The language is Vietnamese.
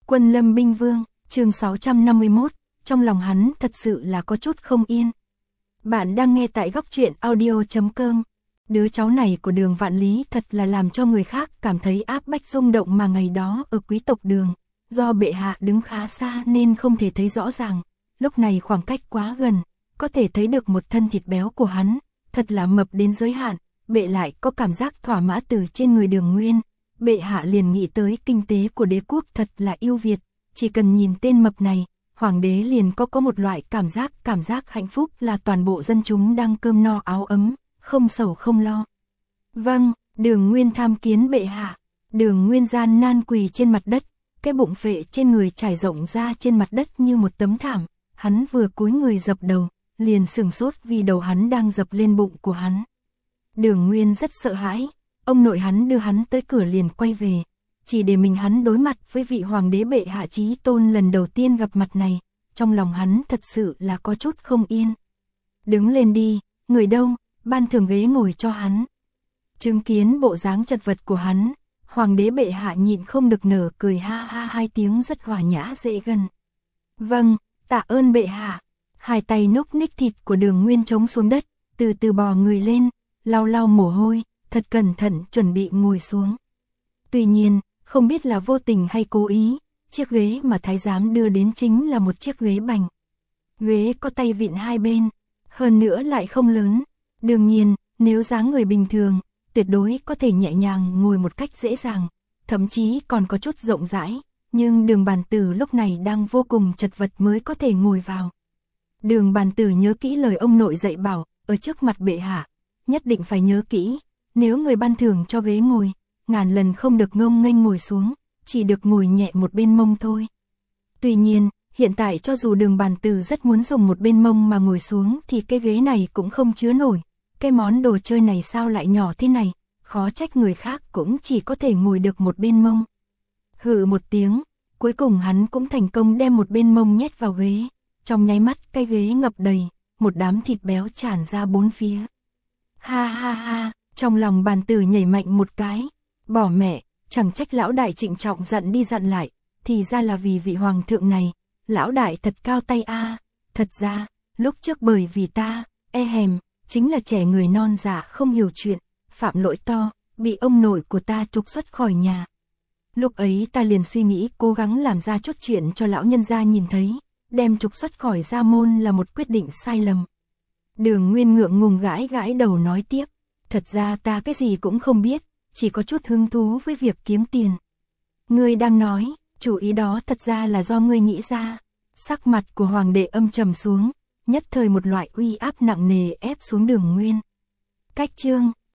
Quân Lâm binh vương, chương 651, trong lòng hắn thật sự là có chút không yên. Bạn đang nghe tại góc truyện audio.com. Đứa cháu này của Đường Vạn Lý thật là làm cho người khác cảm thấy áp bách rung động mà ngày đó ở quý tộc Đường, do bệ hạ đứng khá xa nên không thể thấy rõ ràng, lúc này khoảng cách quá gần, có thể thấy được một thân thịt béo của hắn, thật là mập đến giới hạn, bệ lại có cảm giác thỏa mãn từ trên người Đường Nguyên. Bệ hạ liền nghĩ tới kinh tế của đế quốc thật là ưu việt, chỉ cần nhìn tên mập này, hoàng đế liền có một loại cảm giác hạnh phúc là toàn bộ dân chúng đang cơm no áo ấm, không sầu không lo. Vâng, Đường Nguyên tham kiến bệ hạ. Đường Nguyên gian nan quỳ trên mặt đất, cái bụng phệ trên người trải rộng ra trên mặt đất như một tấm thảm, hắn vừa cúi người dập đầu, liền sửng sốt vì đầu hắn đang dập lên bụng của hắn. Đường Nguyên rất sợ hãi. Ông nội hắn đưa hắn tới cửa liền quay về, chỉ để mình hắn đối mặt với vị hoàng đế bệ hạ chí tôn lần đầu tiên gặp mặt này, trong lòng hắn thật sự là có chút không yên. Đứng lên đi, người đâu, ban thưởng ghế ngồi cho hắn. Chứng kiến bộ dáng chật vật của hắn, hoàng đế bệ hạ nhịn không được nở cười ha ha hai tiếng rất hòa nhã dễ gần. Vâng, tạ ơn bệ hạ. Hai tay núc ních thịt của Đường Nguyên trống xuống đất, từ từ bò người lên, lau lau mồ hôi, thật cẩn thận chuẩn bị ngồi xuống. Tuy nhiên, không biết là vô tình hay cố ý, chiếc ghế mà thái giám đưa đến chính là một chiếc ghế bành. Ghế có tay vịn hai bên, hơn nữa lại không lớn. Đương nhiên, nếu dáng người bình thường, tuyệt đối có thể nhẹ nhàng ngồi một cách dễ dàng, thậm chí còn có chút rộng rãi, nhưng Đường Bàn Tử lúc này đang vô cùng chật vật mới có thể ngồi vào. Đường Bàn Tử nhớ kỹ lời ông nội dạy bảo, ở trước mặt bệ hạ, nhất định phải nhớ kỹ. Nếu người ban thưởng cho ghế ngồi, ngàn lần không được ngông nghênh ngồi xuống, chỉ được ngồi nhẹ một bên mông thôi. Tuy nhiên, hiện tại cho dù Đường Bàn Tử rất muốn dùng một bên mông mà ngồi xuống thì cái ghế này cũng không chứa nổi. Cái món đồ chơi này sao lại nhỏ thế này, khó trách người khác cũng chỉ có thể ngồi được một bên mông. Hừ một tiếng, cuối cùng hắn cũng thành công đem một bên mông nhét vào ghế. Trong nháy mắt cái ghế ngập đầy, một đám thịt béo tràn ra bốn phía. Ha ha ha. Trong lòng Bàn Tử nhảy mạnh một cái, bỏ mẹ, chẳng trách lão đại trịnh trọng dặn đi dặn lại, thì ra là vì vị hoàng thượng này, lão đại thật cao tay a. Thật ra, lúc trước bởi vì ta, chính là trẻ người non dạ không hiểu chuyện, phạm lỗi to, bị ông nội của ta trục xuất khỏi nhà. Lúc ấy ta liền suy nghĩ cố gắng làm ra chút chuyện cho lão nhân gia nhìn thấy, đem trục xuất khỏi gia môn là một quyết định sai lầm. Đường Nguyên ngượng ngùng gãi gãi đầu nói tiếp. Thật ra ta cái gì cũng không biết, chỉ có chút hứng thú với việc kiếm tiền. Ngươi đang nói, chủ ý đó thật ra là do ngươi nghĩ ra. Sắc mặt của hoàng đệ âm trầm xuống, nhất thời một loại uy áp nặng nề ép xuống Đường Nguyên. Cách chương